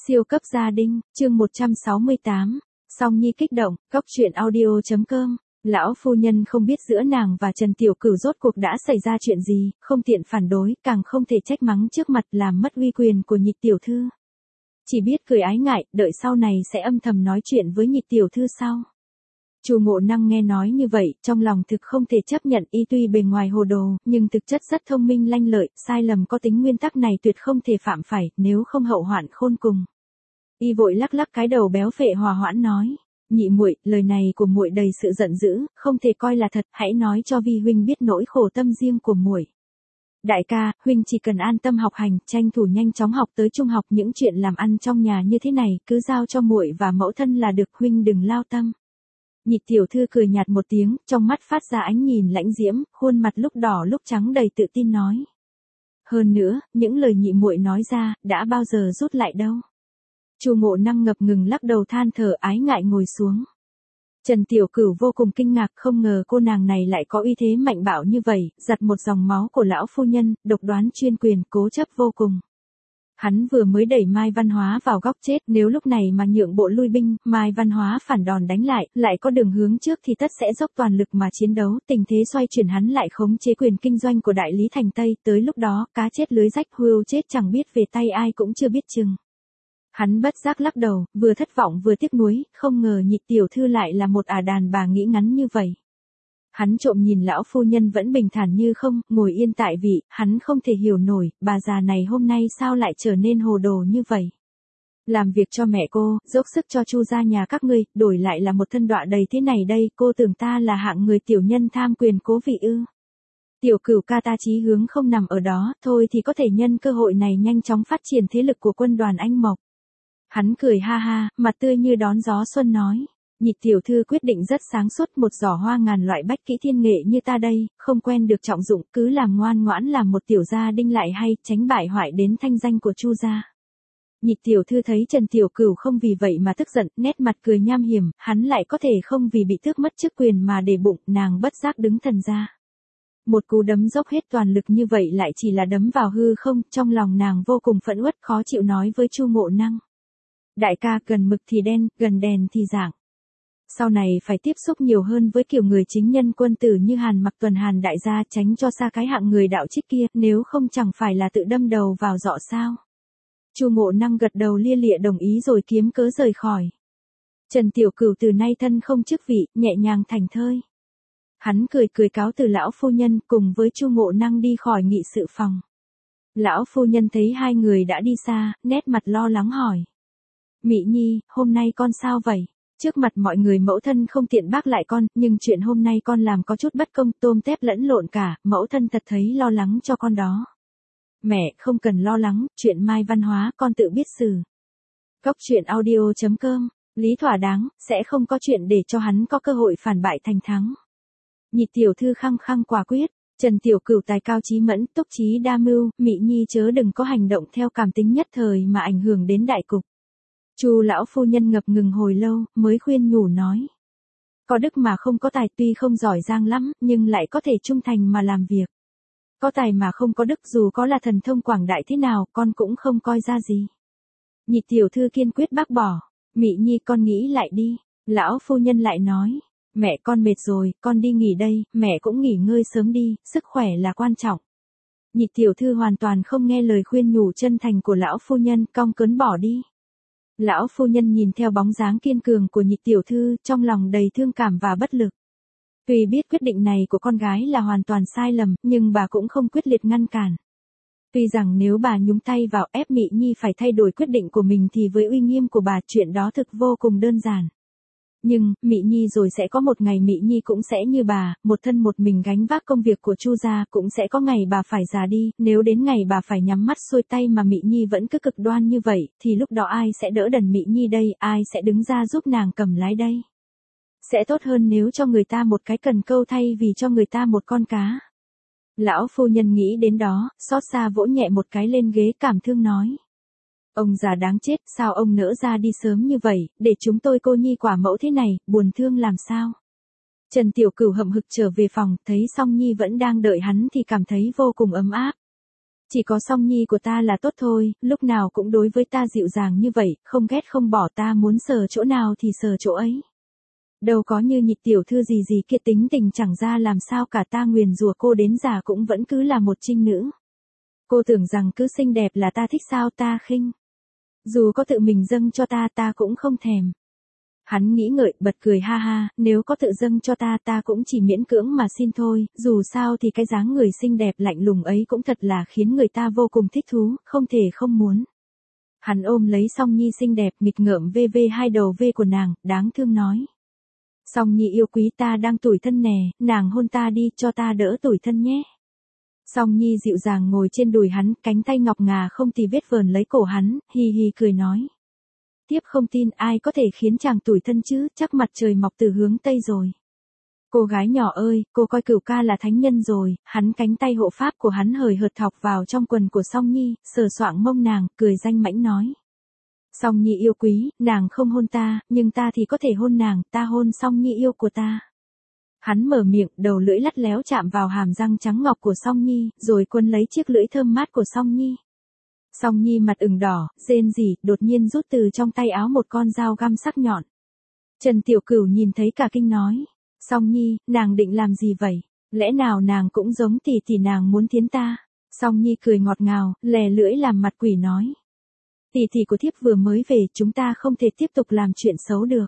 Siêu cấp gia đình, chương 168. Song Nhi kích động, góc truyện audio.com. Lão phu nhân không biết giữa nàng và Trần Tiểu Cửu rốt cuộc đã xảy ra chuyện gì, không tiện phản đối, càng không thể trách mắng trước mặt làm mất uy quyền của Nhị tiểu thư. Chỉ biết cười ái ngại, đợi sau này sẽ âm thầm nói chuyện với Nhị tiểu thư sau. Chu Ngộ Năng nghe nói như vậy, trong lòng thực không thể chấp nhận, y tuy bề ngoài hồ đồ, nhưng thực chất rất thông minh lanh lợi, sai lầm có tính nguyên tắc này tuyệt không thể phạm phải, nếu không hậu hoạn khôn cùng. Y vội lắc lắc cái đầu béo phệ hòa hoãn nói: "Nhị muội, lời này của muội đầy sự giận dữ, không thể coi là thật, hãy nói cho vi huynh biết nỗi khổ tâm riêng của muội. Đại ca, huynh chỉ cần an tâm học hành, tranh thủ nhanh chóng học tới trung học, những chuyện làm ăn trong nhà như thế này cứ giao cho muội và mẫu thân là được, huynh đừng lao tâm." Nhị tiểu thư cười nhạt một tiếng, trong mắt phát ra ánh nhìn lãnh diễm, khuôn mặt lúc đỏ lúc trắng đầy tự tin nói: "Hơn nữa, những lời nhị muội nói ra, đã bao giờ rút lại đâu." Chu Ngộ Năng ngập ngừng lắc đầu than thở, ái ngại ngồi xuống. Trần Tiểu Cửu vô cùng kinh ngạc, không ngờ cô nàng này lại có uy thế mạnh bạo như vậy, giặt một dòng máu của lão phu nhân, độc đoán chuyên quyền, cố chấp vô cùng. Hắn vừa mới đẩy Mai Văn Hóa vào góc chết, nếu lúc này mà nhượng bộ lui binh, Mai Văn Hóa phản đòn đánh lại có đường hướng trước thì tất sẽ dốc toàn lực mà chiến đấu, tình thế xoay chuyển hắn lại khống chế quyền kinh doanh của đại lý thành Tây, tới lúc đó, cá chết lưới rách, hươu chết chẳng biết về tay ai cũng chưa biết chừng. Hắn bất giác lắc đầu, vừa thất vọng vừa tiếc nuối, không ngờ Nhị tiểu thư lại là một đàn bà nghĩ ngắn như vậy. Hắn trộm nhìn lão phu nhân vẫn bình thản như không, ngồi yên tại vị, hắn không thể hiểu nổi, bà già này hôm nay sao lại trở nên hồ đồ như vậy. Làm việc cho mẹ cô, dốc sức cho Chu gia nhà các ngươi, đổi lại là một thân đọa đầy thế này đây, cô tưởng ta là hạng người tiểu nhân tham quyền cố vị ư? Tiểu Cửu ca, ta chí hướng không nằm ở đó, thôi thì có thể nhân cơ hội này nhanh chóng phát triển thế lực của quân đoàn Anh Mộc. Hắn cười ha ha, mặt tươi như đón gió xuân nói: "Nhị tiểu thư quyết định rất sáng suốt, một giỏ hoa ngàn loại bách kỹ thiên nghệ như ta đây, không quen được trọng dụng, cứ làm ngoan ngoãn làm một tiểu gia đinh lại hay, tránh bại hoại đến thanh danh của Chu gia." Nhị tiểu thư thấy Trần Tiểu Cửu không vì vậy mà tức giận, nét mặt cười nham hiểm, hắn lại có thể không vì bị tước mất chức quyền mà để bụng, nàng bất giác đứng thần ra. Một cú đấm dốc hết toàn lực như vậy lại chỉ là đấm vào hư không, trong lòng nàng vô cùng phẫn uất, khó chịu nói với Chu Ngộ Năng: "Đại ca, gần mực thì đen, gần đèn thì rạng. Sau này phải tiếp xúc nhiều hơn với kiểu người chính nhân quân tử như Hàn Mặc Tuần Hàn đại gia, tránh cho xa cái hạng người đạo trích kia, nếu không chẳng phải là tự đâm đầu vào dọ sao." Chu Ngộ Năng gật đầu lia lịa đồng ý rồi kiếm cớ rời khỏi. Trần Tiểu Cửu từ nay thân không chức vị, nhẹ nhàng thảnh thơi. Hắn cười cáo từ lão phu nhân, cùng với Chu Ngộ Năng đi khỏi nghị sự phòng. Lão phu nhân thấy hai người đã đi xa, nét mặt lo lắng hỏi: "Mị Nhi, hôm nay con sao vậy? Trước mặt mọi người mẫu thân không tiện bác lại con, nhưng chuyện hôm nay con làm có chút bất công, tôm tép lẫn lộn cả, mẫu thân thật thấy lo lắng cho con đó." "Mẹ, không cần lo lắng, chuyện Mai Văn Hóa con tự biết xử." Góc truyện audio.com. Lý thỏa đáng, sẽ không có chuyện để cho hắn có cơ hội phản bại thành thắng. Nhị tiểu thư khăng khăng quả quyết. Trần Tiểu Cửu tài cao chí mẫn, túc trí đa mưu, Mị Nhi chớ đừng có hành động theo cảm tính nhất thời mà ảnh hưởng đến đại cục. Chu lão phu nhân ngập ngừng hồi lâu, mới khuyên nhủ nói: "Có đức mà không có tài, tuy không giỏi giang lắm, nhưng lại có thể trung thành mà làm việc. Có tài mà không có đức, dù có là thần thông quảng đại thế nào, con cũng không coi ra gì." Nhị tiểu thư kiên quyết bác bỏ. "Mị Nhi, con nghĩ lại đi." Lão phu nhân lại nói: "Mẹ, con mệt rồi, con đi nghỉ đây, mẹ cũng nghỉ ngơi sớm đi, sức khỏe là quan trọng." Nhị tiểu thư hoàn toàn không nghe lời khuyên nhủ chân thành của lão phu nhân, cong cớn bỏ đi. Lão phu nhân nhìn theo bóng dáng kiên cường của Nhị tiểu thư, trong lòng đầy thương cảm và bất lực. Tuy biết quyết định này của con gái là hoàn toàn sai lầm, nhưng bà cũng không quyết liệt ngăn cản. Tuy rằng nếu bà nhúng tay vào ép Mị Nhi phải thay đổi quyết định của mình thì với uy nghiêm của bà, chuyện đó thực vô cùng đơn giản. Nhưng, Mị Nhi rồi sẽ có một ngày Mị Nhi cũng sẽ như bà, một thân một mình gánh vác công việc của Chu gia, cũng sẽ có ngày bà phải già đi, nếu đến ngày bà phải nhắm mắt xuôi tay mà Mị Nhi vẫn cứ cực đoan như vậy, thì lúc đó ai sẽ đỡ đần Mị Nhi đây, ai sẽ đứng ra giúp nàng cầm lái đây? Sẽ tốt hơn nếu cho người ta một cái cần câu thay vì cho người ta một con cá. Lão phu nhân nghĩ đến đó, xót xa vỗ nhẹ một cái lên ghế, cảm thương nói: "Ông già đáng chết, sao ông nỡ ra đi sớm như vậy, để chúng tôi cô nhi quả mẫu thế này, buồn thương làm sao." Trần Tiểu Cửu hậm hực trở về phòng, thấy Song Nhi vẫn đang đợi hắn thì cảm thấy vô cùng ấm áp. Chỉ có Song Nhi của ta là tốt thôi, lúc nào cũng đối với ta dịu dàng như vậy, không ghét không bỏ, ta muốn sờ chỗ nào thì sờ chỗ ấy. Đâu có như Nhị tiểu thư gì gì kia, tính tình chẳng ra làm sao cả, ta nguyền rủa cô đến già cũng vẫn cứ là một trinh nữ. Cô tưởng rằng cứ xinh đẹp là ta thích sao, ta khinh. Dù có tự mình dâng cho ta, ta cũng không thèm. Hắn nghĩ ngợi, bật cười ha ha, nếu có tự dâng cho ta, ta cũng chỉ miễn cưỡng mà xin thôi, dù sao thì cái dáng người xinh đẹp lạnh lùng ấy cũng thật là khiến người ta vô cùng thích thú, không thể không muốn. Hắn ôm lấy Song Nhi xinh đẹp, nghịch ngợm vê vê hai đầu vê của nàng, đáng thương nói. Song Nhi yêu quý, ta đang tủi thân nè, nàng hôn ta đi, cho ta đỡ tủi thân nhé. Song Nhi dịu dàng ngồi trên đùi hắn, cánh tay ngọc ngà không tì vết vờn lấy cổ hắn, hi hi cười nói. Tiếp không tin, ai có thể khiến chàng tủi thân chứ, chắc mặt trời mọc từ hướng Tây rồi. Cô gái nhỏ ơi, cô coi Cửu ca là thánh nhân rồi, hắn cánh tay hộ pháp của hắn hời hợt thọc vào trong quần của Song Nhi, sờ soạng mông nàng, cười danh mãnh nói. Song Nhi yêu quý, nàng không hôn ta, nhưng ta thì có thể hôn nàng, ta hôn Song Nhi yêu của ta. Hắn mở miệng, đầu lưỡi lắt léo chạm vào hàm răng trắng ngọc của Song Nhi, rồi quấn lấy chiếc lưỡi thơm mát của Song Nhi. Song Nhi mặt ửng đỏ, rên rỉ, đột nhiên rút từ trong tay áo một con dao găm sắc nhọn. Trần Tiểu Cửu nhìn thấy cả kinh nói. Song Nhi, nàng định làm gì vậy? Lẽ nào nàng cũng giống tỷ tỷ nàng muốn thiến ta? Song Nhi cười ngọt ngào, lè lưỡi làm mặt quỷ nói. Tỷ tỷ của thiếp vừa mới về, chúng ta không thể tiếp tục làm chuyện xấu được.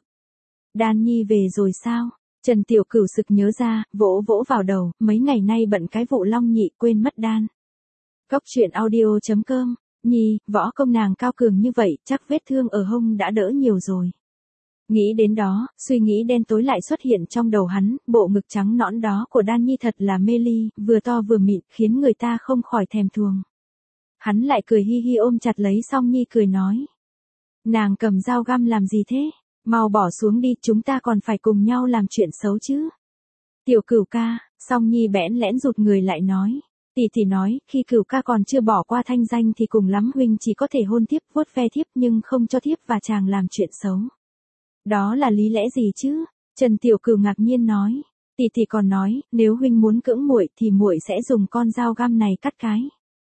Đan Nhi về rồi sao? Trần Tiểu Cửu sực nhớ ra, vỗ vỗ vào đầu, mấy ngày nay bận cái vụ Long Nhị quên mất Đan. Cốc truyện audio.com, Nhi, võ công nàng cao cường như vậy, chắc vết thương ở hông đã đỡ nhiều rồi. Nghĩ đến đó, suy nghĩ đen tối lại xuất hiện trong đầu hắn, bộ ngực trắng nõn đó của Đan Nhi thật là mê ly, vừa to vừa mịn, khiến người ta không khỏi thèm thuồng. Hắn lại cười hi hi ôm chặt lấy Song Nhi cười nói. Nàng cầm dao găm làm gì thế? Mau bỏ xuống đi, chúng ta còn phải cùng nhau làm chuyện xấu chứ. Tiểu Cửu ca, Song Nhi bẽn lẽn rụt người lại nói. Tỷ tỷ nói, khi Cửu ca còn chưa bỏ qua thanh danh thì cùng lắm huynh chỉ có thể hôn thiếp, vuốt ve thiếp nhưng không cho thiếp và chàng làm chuyện xấu. Đó là lý lẽ gì chứ? Trần Tiểu Cửu ngạc nhiên nói. Tỷ tỷ còn nói, nếu huynh muốn cưỡng muội thì muội sẽ dùng con dao găm này cắt cái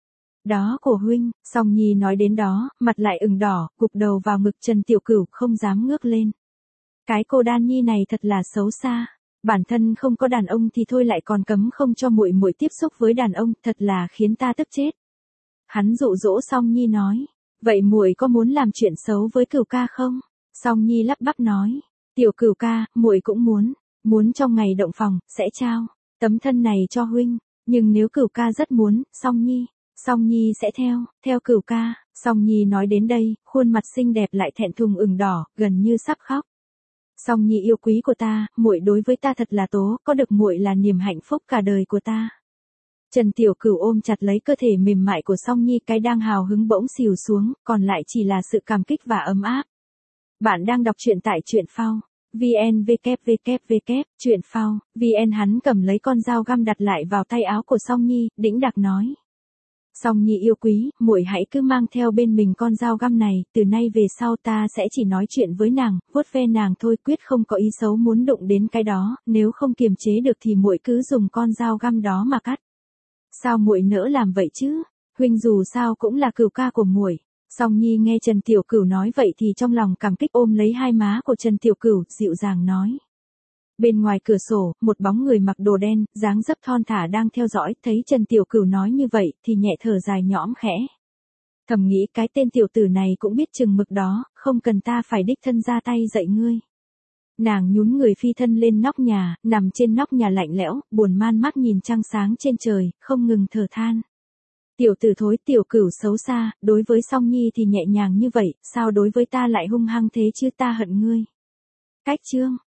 đó của huynh. Song Nhi nói đến đó, mặt lại ửng đỏ, gục đầu vào ngực Trần Tiểu Cửu, không dám ngước lên. Cái cô Đan Nhi này thật là xấu xa. Bản thân không có đàn ông thì thôi lại còn cấm không cho muội muội tiếp xúc với đàn ông, thật là khiến ta tức chết. Hắn dụ dỗ Song Nhi nói, vậy muội có muốn làm chuyện xấu với Cửu ca không? Song Nhi lắp bắp nói, Tiểu Cửu ca, muội cũng muốn trong ngày động phòng sẽ trao tấm thân này cho huynh, nhưng nếu Cửu ca rất muốn, Song Nhi sẽ theo Cửu ca. Song Nhi nói đến đây, khuôn mặt xinh đẹp lại thẹn thùng ửng đỏ, gần như sắp khóc. Song Nhi yêu quý của ta, muội đối với ta thật là tố, có được muội là niềm hạnh phúc cả đời của ta. Trần Tiểu Cửu ôm chặt lấy cơ thể mềm mại của Song Nhi, cái đang hào hứng bỗng xìu xuống, còn lại chỉ là sự cảm kích và ấm áp. Bạn đang đọc truyện tại truyện phao vn www. Truyện phao vn. Hắn cầm lấy con dao găm đặt lại vào tay áo của Song Nhi, đĩnh đạc nói. Song Nhi yêu quý, muội hãy cứ mang theo bên mình con dao găm này, từ nay về sau ta sẽ chỉ nói chuyện với nàng, vuốt ve nàng thôi, quyết không có ý xấu muốn đụng đến cái đó, nếu không kiềm chế được thì muội cứ dùng con dao găm đó mà cắt. Sao muội nỡ làm vậy chứ? Huynh dù sao cũng là Cửu ca của muội. Song Nhi nghe Trần Tiểu Cửu nói vậy thì trong lòng cảm kích ôm lấy hai má của Trần Tiểu Cửu, dịu dàng nói. Bên ngoài cửa sổ, một bóng người mặc đồ đen, dáng dấp thon thả đang theo dõi, thấy Trần Tiểu Cửu nói như vậy, thì nhẹ thở dài nhõm khẽ. Thầm nghĩ cái tên tiểu tử này cũng biết chừng mực đó, không cần ta phải đích thân ra tay dạy ngươi. Nàng nhún người phi thân lên nóc nhà, nằm trên nóc nhà lạnh lẽo, buồn man mắt nhìn trăng sáng trên trời, không ngừng thở than. Tiểu tử thối, Tiểu Cửu xấu xa, đối với Song Nhi thì nhẹ nhàng như vậy, sao đối với ta lại hung hăng thế chứ, ta hận ngươi. Cách chương